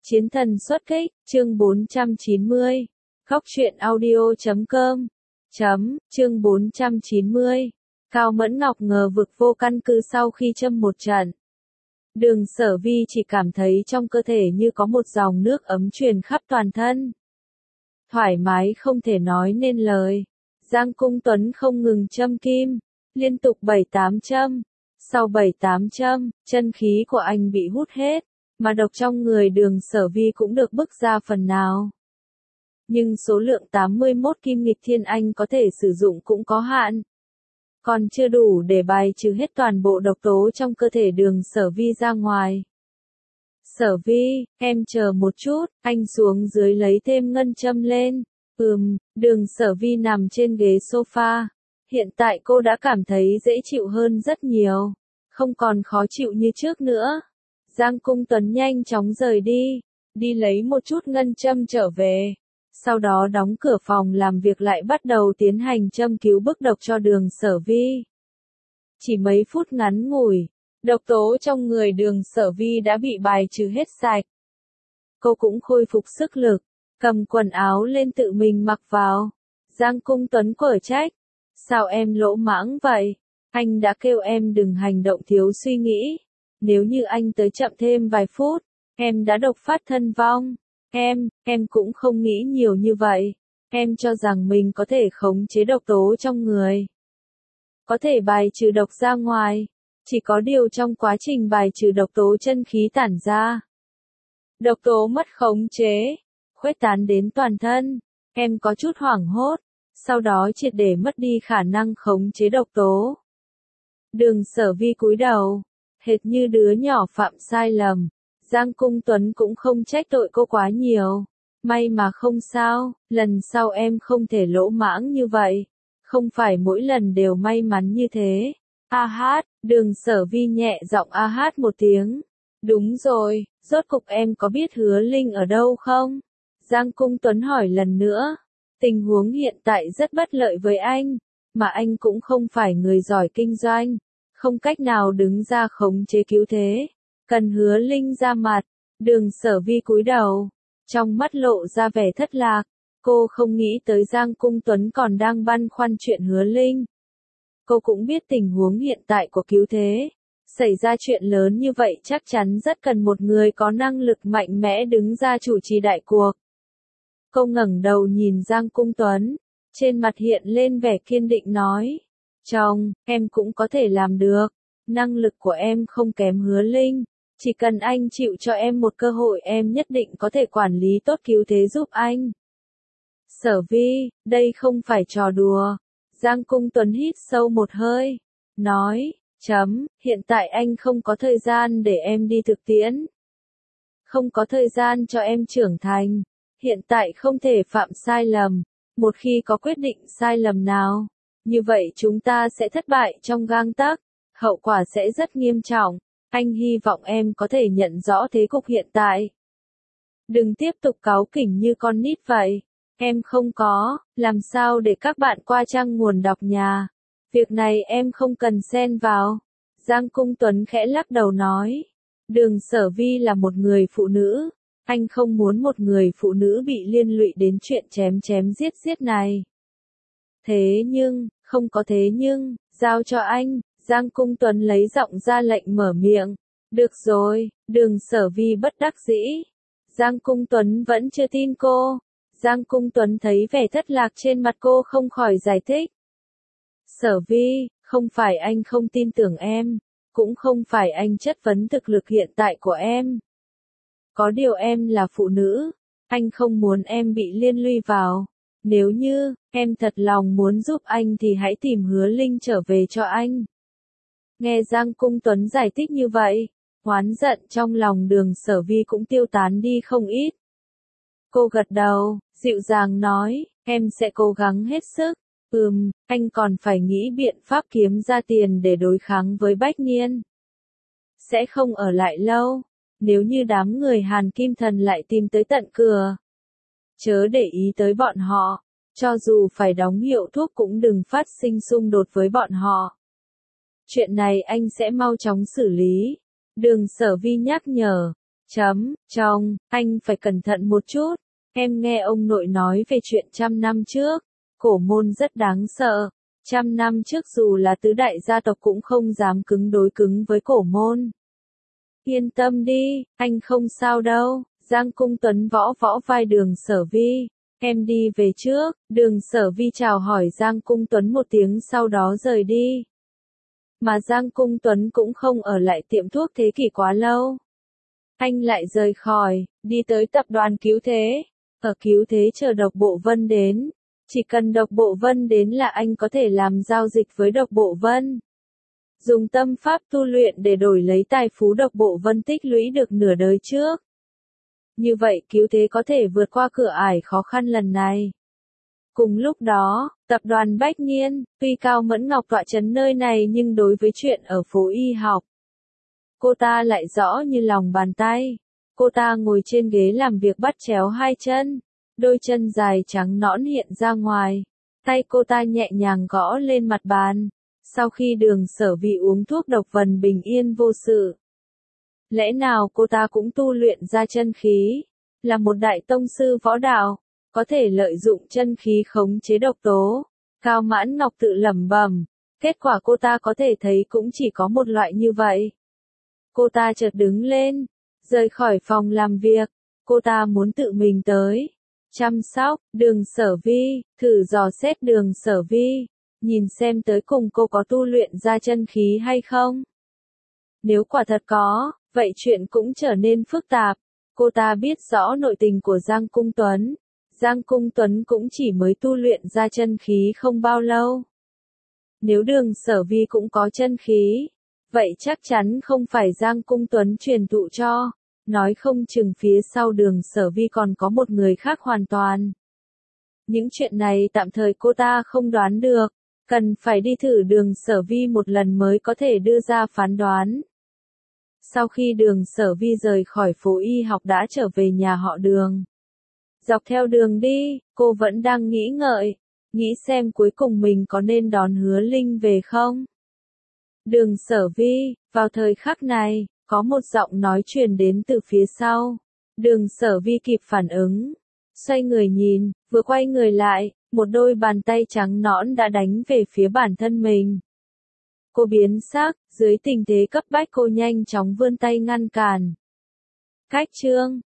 Chiến thần xuất kích, chương 490. Góc truyện audio.com. Chương 490. Cao Mẫn Ngọc ngờ vực vô căn cứ sau khi châm một trận. Đường Sở Vi chỉ cảm thấy trong cơ thể như có một dòng nước ấm truyền khắp toàn thân. Thoải mái không thể nói nên lời. Giang Cung Tuấn không ngừng châm kim, liên tục 7-8 châm. Sau 7-8 châm, chân khí của anh bị hút hết, mà độc trong người Đường Sở Vi cũng được bức ra phần nào. Nhưng số lượng 81 kim nghịch thiên anh có thể sử dụng cũng có hạn. Còn chưa đủ để bài trừ hết toàn bộ độc tố trong cơ thể Đường Sở Vi ra ngoài. Sở Vi, em chờ một chút, anh xuống dưới lấy thêm ngân châm lên. Đường Sở Vi nằm trên ghế sofa. Hiện tại cô đã cảm thấy dễ chịu hơn rất nhiều. Không còn khó chịu như trước nữa. Giang Cung Tuấn nhanh chóng rời đi lấy một chút ngân châm trở về. Sau đó đóng cửa phòng làm việc lại bắt đầu tiến hành châm cứu bức độc cho Đường Sở Vi. Chỉ mấy phút ngắn ngủi, độc tố trong người Đường Sở Vi đã bị bài trừ hết sạch. Cô cũng khôi phục sức lực, cầm quần áo lên tự mình mặc vào. Giang Cung Tuấn quở trách. Sao em lỗ mãng vậy? Anh đã kêu em đừng hành động thiếu suy nghĩ. Nếu như anh tới chậm thêm vài phút, em đã độc phát thân vong. Em cũng không nghĩ nhiều như vậy. Em cho rằng mình có thể khống chế độc tố trong người. Có thể bài trừ độc ra ngoài. Chỉ có điều trong quá trình bài trừ độc tố chân khí tản ra. Độc tố mất khống chế, khuếch tán đến toàn thân. Em có chút hoảng hốt. Sau đó triệt để mất đi khả năng khống chế độc tố. Đường Sở Vi cúi đầu, hệt như đứa nhỏ phạm sai lầm. Giang Cung Tuấn cũng không trách tội cô quá nhiều. May mà không sao, lần sau em không thể lỗ mãng như vậy. Không phải mỗi lần đều may mắn như thế. A hát, Đường Sở Vi nhẹ giọng a hát một tiếng. Đúng rồi, rốt cục em có biết Hứa Linh ở đâu không? Giang Cung Tuấn hỏi lần nữa. Tình huống hiện tại rất bất lợi với anh, mà anh cũng không phải người giỏi kinh doanh, không cách nào đứng ra khống chế cứu thế, cần Hứa Linh ra mặt. Đường Sở Vi cúi đầu, trong mắt lộ ra vẻ thất lạc, cô không nghĩ tới Giang Cung Tuấn còn đang băn khoăn chuyện Hứa Linh. Cô cũng biết tình huống hiện tại của cứu thế, xảy ra chuyện lớn như vậy chắc chắn rất cần một người có năng lực mạnh mẽ đứng ra chủ trì đại cuộc. Cô ngẩng đầu nhìn Giang Cung Tuấn, trên mặt hiện lên vẻ kiên định nói. Chồng, em cũng có thể làm được, năng lực của em không kém Hứa Linh, chỉ cần anh chịu cho em một cơ hội em nhất định có thể quản lý tốt cứu thế giúp anh. Sở Vi, đây không phải trò đùa. Giang Cung Tuấn hít sâu một hơi, nói, hiện tại anh không có thời gian để em đi thực tiễn. Không có thời gian cho em trưởng thành. Hiện tại không thể phạm sai lầm, một khi có quyết định sai lầm nào, như vậy chúng ta sẽ thất bại trong gang tấc, hậu quả sẽ rất nghiêm trọng. Anh hy vọng em có thể nhận rõ thế cục hiện tại. Đừng tiếp tục cáu kỉnh như con nít vậy. Em không có, làm sao để các bạn qua trang nguồn đọc nhà. Việc này em không cần xen vào. Giang Cung Tuấn khẽ lắc đầu nói. Đường Sở Vi là một người phụ nữ. Anh không muốn một người phụ nữ bị liên lụy đến chuyện chém giết này. Thế nhưng, không có thế nhưng, giao cho anh. Giang Cung Tuấn lấy giọng ra lệnh mở miệng. Được rồi, Đường Sở Vi bất đắc dĩ. Giang Cung Tuấn vẫn chưa tin cô. Giang Cung Tuấn thấy vẻ thất lạc trên mặt cô không khỏi giải thích. Sở Vi, không phải anh không tin tưởng em, cũng không phải anh chất vấn thực lực hiện tại của em. Có điều em là phụ nữ, anh không muốn em bị liên lụy vào. Nếu như, em thật lòng muốn giúp anh thì hãy tìm Hứa Linh trở về cho anh. Nghe Giang Cung Tuấn giải thích như vậy, oán giận trong lòng Đường Sở Vi cũng tiêu tán đi không ít. Cô gật đầu, dịu dàng nói, em sẽ cố gắng hết sức. Anh còn phải nghĩ biện pháp kiếm ra tiền để đối kháng với Bách Niên. Sẽ không ở lại lâu. Nếu như đám người Hàn Kim Thần lại tìm tới tận cửa, chớ để ý tới bọn họ, cho dù phải đóng hiệu thuốc cũng đừng phát sinh xung đột với bọn họ. Chuyện này anh sẽ mau chóng xử lý. Đường Sở Vi nhắc nhở, Chồng, anh phải cẩn thận một chút. Em nghe ông nội nói về chuyện 100 năm trước. Cổ môn rất đáng sợ. 100 năm trước dù là tứ đại gia tộc cũng không dám đối cứng với cổ môn. Yên tâm đi, anh không sao đâu. Giang Cung Tuấn võ vai Đường Sở Vi. Em đi về trước. Đường Sở Vi chào hỏi Giang Cung Tuấn một tiếng sau đó rời đi. Mà Giang Cung Tuấn cũng không ở lại tiệm thuốc thế kỷ quá lâu. Anh lại rời khỏi, đi tới tập đoàn Cứu Thế. Ở Cứu Thế chờ Độc Bộ Vân đến. Chỉ cần Độc Bộ Vân đến là anh có thể làm giao dịch với Độc Bộ Vân. Dùng tâm pháp tu luyện để đổi lấy tài phú Độc Bộ Vân tích lũy được nửa đời trước. Như vậy Cứu Thế có thể vượt qua cửa ải khó khăn lần này. Cùng lúc đó, tập đoàn Bách Nhiên, tuy Cao Mẫn Ngọc tọa chấn nơi này nhưng đối với chuyện ở phố y học, cô ta lại rõ như lòng bàn tay. Cô ta ngồi trên ghế làm việc bắt chéo hai chân, đôi chân dài trắng nõn hiện ra ngoài. Tay cô ta nhẹ nhàng gõ lên mặt bàn. Sau khi Đường Sở Vi uống thuốc độc Vân bình yên vô sự. Lẽ nào cô ta cũng tu luyện ra chân khí, là một đại tông sư võ đạo, có thể lợi dụng chân khí khống chế độc tố. Cao Mãn Ngọc tự lẩm bẩm, kết quả cô ta có thể thấy cũng chỉ có một loại như vậy. Cô ta chợt đứng lên, rời khỏi phòng làm việc, cô ta muốn tự mình tới chăm sóc Đường Sở Vi, thử dò xét Đường Sở Vi, nhìn xem tới cùng cô có tu luyện ra chân khí hay không. Nếu quả thật có, vậy chuyện cũng trở nên phức tạp. Cô ta biết rõ nội tình của Giang Cung Tuấn. Giang Cung Tuấn cũng chỉ mới tu luyện ra chân khí không bao lâu. Nếu Đường Sở Vi cũng có chân khí, vậy chắc chắn không phải Giang Cung Tuấn truyền thụ cho. Nói không chừng phía sau Đường Sở Vi còn có một người khác hoàn toàn. Những chuyện này tạm thời cô ta không đoán được. Cần phải đi thử Đường Sở Vi một lần mới có thể đưa ra phán đoán. Sau khi Đường Sở Vi rời khỏi phố y học đã trở về nhà họ Đường. Dọc theo đường đi, cô vẫn đang nghĩ ngợi, nghĩ xem cuối cùng mình có nên đón Hứa Linh về không. Đường Sở Vi, vào thời khắc này, có một giọng nói truyền đến từ phía sau. Đường Sở Vi kịp phản ứng, xoay người nhìn, vừa quay người lại, một đôi bàn tay trắng nõn đã đánh về phía bản thân mình. Cô biến sắc, dưới tình thế cấp bách cô nhanh chóng vươn tay ngăn cản. Cách chương